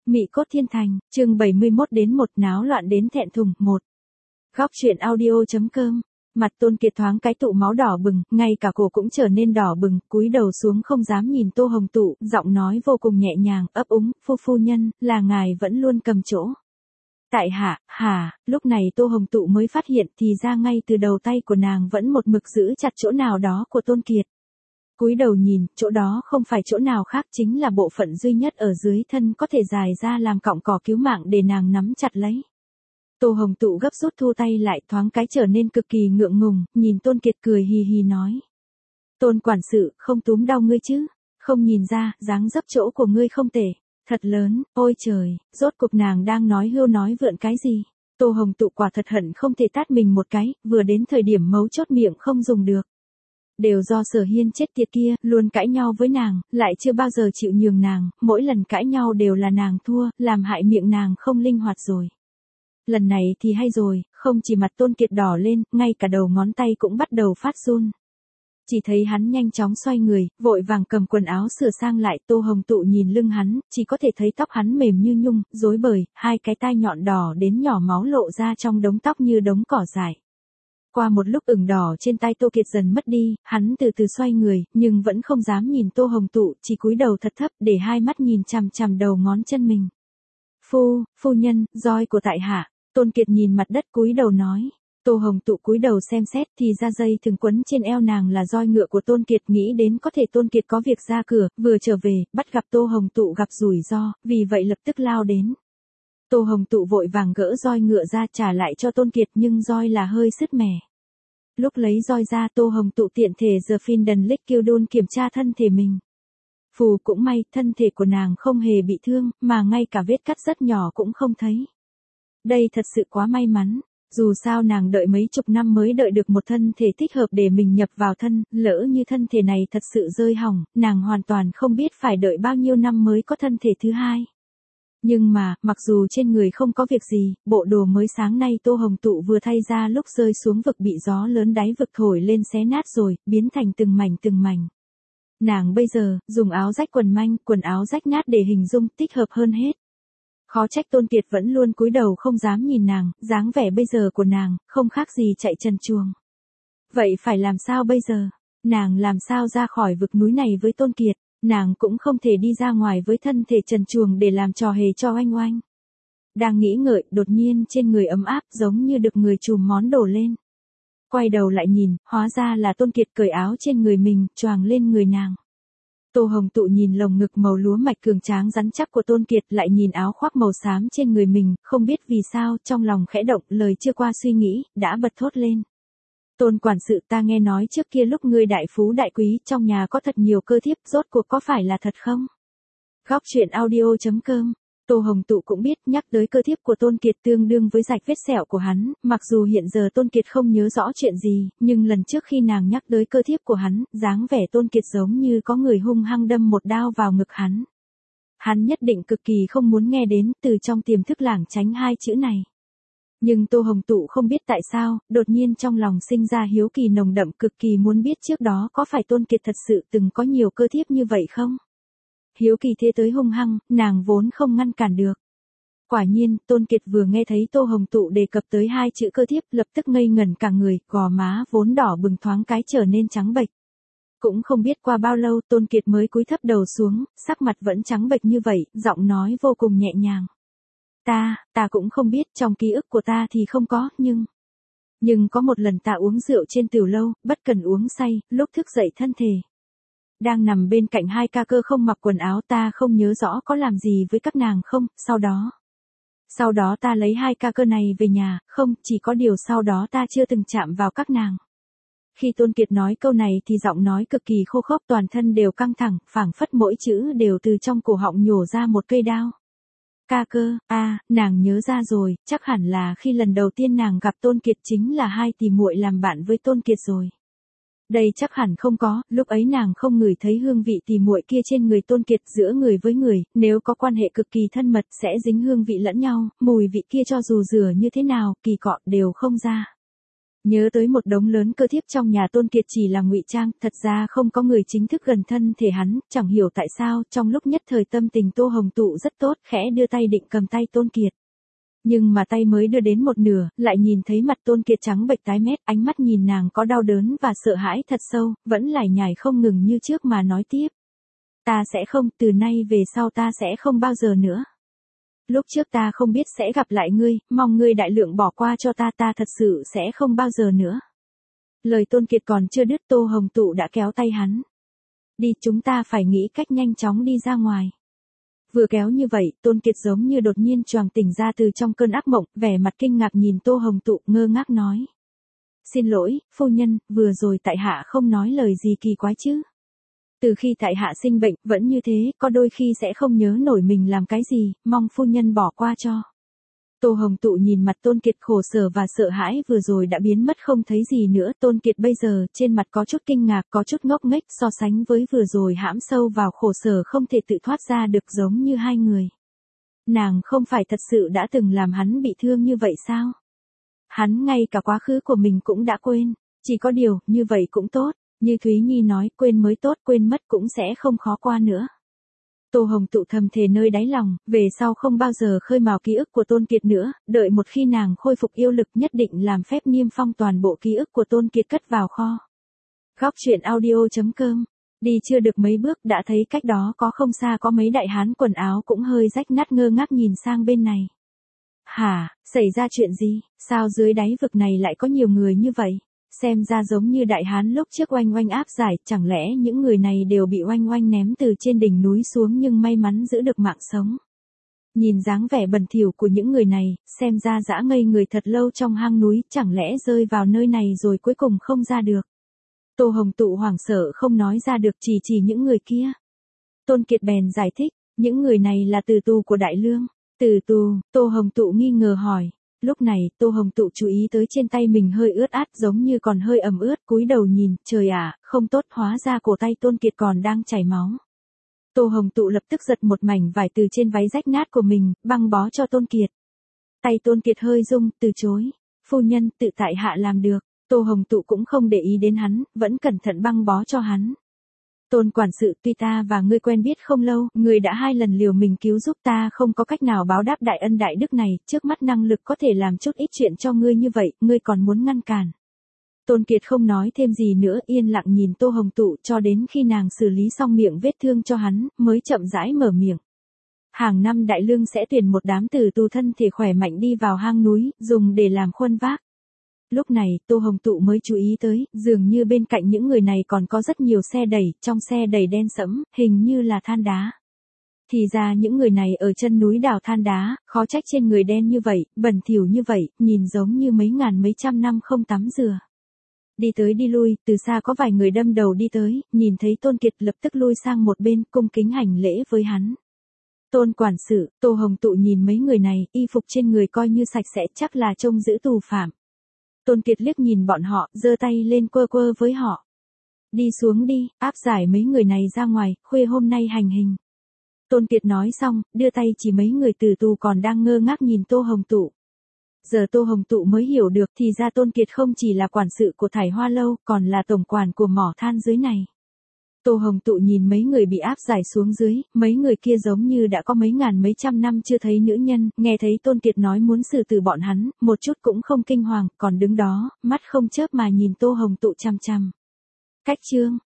Mị cốt thiên thành, chương 71 đến 1 náo loạn đến thẹn thùng, 1. Góc truyện audio.com. Mặt Tôn Kiệt thoáng cái tụ máu đỏ bừng, ngay cả cổ cũng trở nên đỏ bừng, cúi đầu xuống không dám nhìn Tô Hồng Tụ, giọng nói vô cùng nhẹ nhàng, ấp úng, phu nhân, là ngài vẫn luôn cầm chỗ. Tại hạ, lúc này Tô Hồng Tụ mới phát hiện thì ra ngay từ đầu tay của nàng vẫn một mực giữ chặt chỗ nào đó của Tôn Kiệt. Cúi đầu nhìn, chỗ đó không phải chỗ nào khác chính là bộ phận duy nhất ở dưới thân có thể dài ra làm cọng cỏ cứu mạng để nàng nắm chặt lấy. Tô Hồng Tụ gấp rút thu tay lại, thoáng cái trở nên cực kỳ ngượng ngùng, nhìn Tôn Kiệt cười hì hì nói. Tôn quản sự, không túm đau ngươi chứ, không nhìn ra, dáng dấp chỗ của ngươi không tệ, thật lớn, ôi trời, rốt cuộc nàng đang nói hưu nói vượn cái gì. Tô Hồng Tụ quả thật hận không thể tát mình một cái, vừa đến thời điểm mấu chốt miệng không dùng được. Đều do Sở Hiên chết tiệt kia, luôn cãi nhau với nàng, lại chưa bao giờ chịu nhường nàng, mỗi lần cãi nhau đều là nàng thua, làm hại miệng nàng không linh hoạt rồi. Lần này thì hay rồi, không chỉ mặt Tôn Kiệt đỏ lên, ngay cả đầu ngón tay cũng bắt đầu phát run. Chỉ thấy hắn nhanh chóng xoay người, vội vàng cầm quần áo sửa sang lại. Tô Hồng Tụ nhìn lưng hắn, chỉ có thể thấy tóc hắn mềm như nhung, rối bời, hai cái tai nhọn đỏ đến nhỏ máu lộ ra trong đống tóc như đống cỏ dại. Qua một lúc ửng đỏ trên tay Tô Kiệt dần mất đi, hắn từ từ xoay người, nhưng vẫn không dám nhìn Tô Hồng Tụ, chỉ cúi đầu thật thấp để hai mắt nhìn chằm chằm đầu ngón chân mình. Phu nhân, roi của tại hạ. Tôn Kiệt nhìn mặt đất cúi đầu nói. Tô Hồng Tụ cúi đầu xem xét thì ra dây thừng quấn trên eo nàng là roi ngựa của Tôn Kiệt, nghĩ đến có thể Tôn Kiệt có việc ra cửa, vừa trở về, bắt gặp Tô Hồng Tụ gặp rủi ro, vì vậy lập tức lao đến. Tô Hồng Tụ vội vàng gỡ roi ngựa ra trả lại cho Tôn Kiệt nhưng roi là hơi sứt mẻ. Lúc lấy roi ra Tô Hồng Tụ tiện thể giờ Finden Lickildun kiểm tra thân thể mình. Cũng may, thân thể của nàng không hề bị thương, mà ngay cả vết cắt rất nhỏ cũng không thấy. Đây thật sự quá may mắn, dù sao nàng đợi mấy chục năm mới đợi được một thân thể thích hợp để mình nhập vào thân, lỡ như thân thể này thật sự rơi hỏng, nàng hoàn toàn không biết phải đợi bao nhiêu năm mới có thân thể thứ hai. Nhưng mà, mặc dù trên người không có việc gì, bộ đồ mới sáng nay Tô Hồng Tụ vừa thay ra lúc rơi xuống vực bị gió lớn đáy vực thổi lên xé nát rồi, biến thành từng mảnh. Nàng bây giờ, dùng áo rách quần manh, quần áo rách nát để hình dung thích hợp hơn hết. Khó trách Tôn Kiệt vẫn luôn cúi đầu không dám nhìn nàng, dáng vẻ bây giờ của nàng, không khác gì chạy trần truồng. Vậy phải làm sao bây giờ? Nàng làm sao ra khỏi vực núi này với Tôn Kiệt? Nàng cũng không thể đi ra ngoài với thân thể trần truồng để làm trò hề cho oanh. Đang nghĩ ngợi, đột nhiên trên người ấm áp giống như được người trùm món đổ lên. Quay đầu lại nhìn, hóa ra là Tôn Kiệt cởi áo trên người mình, choàng lên người nàng. Tô Hồng Tụ nhìn lồng ngực màu lúa mạch cường tráng rắn chắc của Tôn Kiệt, lại nhìn áo khoác màu xám trên người mình, không biết vì sao, trong lòng khẽ động, lời chưa qua suy nghĩ, đã bật thốt lên. Tôn quản sự, ta nghe nói trước kia lúc ngươi đại phú đại quý, trong nhà có thật nhiều cơ thiếp, rốt cuộc có phải là thật không? Góc truyện audio.com. Tô Hồng Tụ cũng biết, nhắc tới cơ thiếp của Tôn Kiệt tương đương với rạch vết sẹo của hắn, mặc dù hiện giờ Tôn Kiệt không nhớ rõ chuyện gì, nhưng lần trước khi nàng nhắc tới cơ thiếp của hắn, dáng vẻ Tôn Kiệt giống như có người hung hăng đâm một đao vào ngực hắn. Hắn nhất định cực kỳ không muốn nghe đến, từ trong tiềm thức lảng tránh hai chữ này. Nhưng Tô Hồng Tụ không biết tại sao, đột nhiên trong lòng sinh ra hiếu kỳ nồng đậm, cực kỳ muốn biết trước đó có phải Tôn Kiệt thật sự từng có nhiều cơ thiếp như vậy không? Hiếu kỳ thế tới hung hăng, nàng vốn không ngăn cản được. Quả nhiên, Tôn Kiệt vừa nghe thấy Tô Hồng Tụ đề cập tới hai chữ cơ thiếp, lập tức ngây ngẩn cả người, gò má vốn đỏ bừng thoáng cái trở nên trắng bệch. Cũng không biết qua bao lâu Tôn Kiệt mới cúi thấp đầu xuống, sắc mặt vẫn trắng bệch như vậy, giọng nói vô cùng nhẹ nhàng. Ta cũng không biết, trong ký ức của ta thì không có, nhưng có một lần ta uống rượu trên tiểu lâu, bất cần uống say, lúc thức dậy thân thể. Đang nằm bên cạnh hai ca cơ không mặc quần áo, ta không nhớ rõ có làm gì với các nàng không, sau đó ta lấy hai ca cơ này về nhà, không, chỉ có điều sau đó ta chưa từng chạm vào các nàng. Khi Tôn Kiệt nói câu này thì giọng nói cực kỳ khô khốc, toàn thân đều căng thẳng, phảng phất mỗi chữ đều từ trong cổ họng nhổ ra một cây đao. Ca cơ, nàng nhớ ra rồi, chắc hẳn là khi lần đầu tiên nàng gặp Tôn Kiệt chính là hai tỷ muội làm bạn với Tôn Kiệt rồi. Đây chắc hẳn không có, lúc ấy nàng không ngửi thấy hương vị tỉ muội kia trên người Tôn Kiệt, giữa người với người, nếu có quan hệ cực kỳ thân mật sẽ dính hương vị lẫn nhau, mùi vị kia cho dù rửa như thế nào, kỳ cọ đều không ra. Nhớ tới một đống lớn cơ thiếp trong nhà Tôn Kiệt chỉ là ngụy trang, thật ra không có người chính thức gần thân thể hắn, chẳng hiểu tại sao, trong lúc nhất thời tâm tình Tô Hồng Tụ rất tốt, khẽ đưa tay định cầm tay Tôn Kiệt. Nhưng mà tay mới đưa đến một nửa, lại nhìn thấy mặt Tôn Kiệt trắng bệch tái mét, ánh mắt nhìn nàng có đau đớn và sợ hãi thật sâu, vẫn lải nhải không ngừng như trước mà nói tiếp. Ta sẽ không, từ nay về sau ta sẽ không bao giờ nữa. Lúc trước ta không biết sẽ gặp lại ngươi, mong ngươi đại lượng bỏ qua cho ta thật sự sẽ không bao giờ nữa. Lời Tôn Kiệt còn chưa đứt Tô Hồng Tụ đã kéo tay hắn. Đi, chúng ta phải nghĩ cách nhanh chóng đi ra ngoài. Vừa kéo như vậy, Tôn Kiệt giống như đột nhiên choàng tỉnh ra từ trong cơn ác mộng, vẻ mặt kinh ngạc nhìn Tô Hồng Tụ, ngơ ngác nói. Xin lỗi, phu nhân, vừa rồi tại hạ không nói lời gì kỳ quái chứ. Từ khi tại hạ sinh bệnh, vẫn như thế, có đôi khi sẽ không nhớ nổi mình làm cái gì, mong phu nhân bỏ qua cho. Tô Hồng Tụ nhìn mặt Tôn Kiệt khổ sở và sợ hãi vừa rồi đã biến mất không thấy gì nữa. Tôn Kiệt bây giờ trên mặt có chút kinh ngạc, có chút ngốc nghếch so sánh với vừa rồi hãm sâu vào khổ sở không thể tự thoát ra được giống như hai người. Nàng không phải thật sự đã từng làm hắn bị thương như vậy sao? Hắn ngay cả quá khứ của mình cũng đã quên, chỉ có điều, như vậy cũng tốt. Như Thúy Nhi nói, quên mới tốt, quên mất cũng sẽ không khó qua nữa. Tô Hồng Tụ thầm thề nơi đáy lòng, về sau không bao giờ khơi mào ký ức của Tôn Kiệt nữa, đợi một khi nàng khôi phục yêu lực nhất định làm phép niêm phong toàn bộ ký ức của Tôn Kiệt cất vào kho. Góc truyện audio.com. Đi chưa được mấy bước đã thấy cách đó có không xa có mấy đại hán quần áo cũng hơi rách nát ngơ ngác nhìn sang bên này. Hả, xảy ra chuyện gì, sao dưới đáy vực này lại có nhiều người như vậy? Xem ra giống như đại hán lúc trước oanh oanh áp giải, chẳng lẽ những người này đều bị oanh oanh ném từ trên đỉnh núi xuống nhưng may mắn giữ được mạng sống. Nhìn dáng vẻ bẩn thỉu của những người này, xem ra dã ngây người thật lâu trong hang núi, chẳng lẽ rơi vào nơi này rồi cuối cùng không ra được. Tô Hồng Tụ hoảng sợ không nói ra được, chỉ những người kia. Tôn Kiệt bèn giải thích, những người này là tử tù của Đại Lương. Tử tù, Tô Hồng Tụ nghi ngờ hỏi. Lúc này, Tô Hồng Tụ chú ý tới trên tay mình hơi ướt át giống như còn hơi ẩm ướt, cúi đầu nhìn, trời ạ, không tốt, hóa ra cổ tay Tôn Kiệt còn đang chảy máu. Tô Hồng Tụ lập tức giật một mảnh vải từ trên váy rách nát của mình, băng bó cho Tôn Kiệt. Tay Tôn Kiệt hơi rung, từ chối. Phu nhân, tự tại hạ làm được. Tô Hồng Tụ cũng không để ý đến hắn, vẫn cẩn thận băng bó cho hắn. Tôn quản sự, tuy ta và ngươi quen biết không lâu, ngươi đã 2 lần liều mình cứu giúp ta, không có cách nào báo đáp đại ân đại đức này, trước mắt năng lực có thể làm chút ít chuyện cho ngươi như vậy, ngươi còn muốn ngăn cản. Tôn Kiệt không nói thêm gì nữa, yên lặng nhìn Tô Hồng Tụ cho đến khi nàng xử lý xong miệng vết thương cho hắn, mới chậm rãi mở miệng. Hàng năm Đại Lương sẽ tuyển một đám tử tù thân thể khỏe mạnh đi vào hang núi, dùng để làm khuân vác. Lúc này, Tô Hồng Tụ mới chú ý tới, dường như bên cạnh những người này còn có rất nhiều xe đẩy, trong xe đẩy đen sẫm, hình như là than đá. Thì ra những người này ở chân núi đào than đá, khó trách trên người đen như vậy, bẩn thỉu như vậy, nhìn giống như mấy ngàn mấy trăm năm không tắm rửa. Đi tới đi lui, từ xa có vài người đâm đầu đi tới, nhìn thấy Tôn Kiệt lập tức lui sang một bên, cung kính hành lễ với hắn. Tôn quản sự, Tô Hồng Tụ nhìn mấy người này, y phục trên người coi như sạch sẽ, chắc là trông giữ tù phạm. Tôn Kiệt liếc nhìn bọn họ, giơ tay lên quơ quơ với họ. Đi xuống đi, áp giải mấy người này ra ngoài, khuya hôm nay hành hình. Tôn Kiệt nói xong, đưa tay chỉ mấy người tử tù còn đang ngơ ngác nhìn Tô Hồng Tụ. Giờ Tô Hồng Tụ mới hiểu được thì ra Tôn Kiệt không chỉ là quản sự của Thải Hoa Lâu, còn là tổng quản của mỏ than dưới này. Tô Hồng Tụ nhìn mấy người bị áp giải xuống dưới, mấy người kia giống như đã có mấy ngàn mấy trăm năm chưa thấy nữ nhân, nghe thấy Tôn Kiệt nói muốn xử tử bọn hắn, một chút cũng không kinh hoàng, còn đứng đó, mắt không chớp mà nhìn Tô Hồng Tụ chằm chằm. Cách chương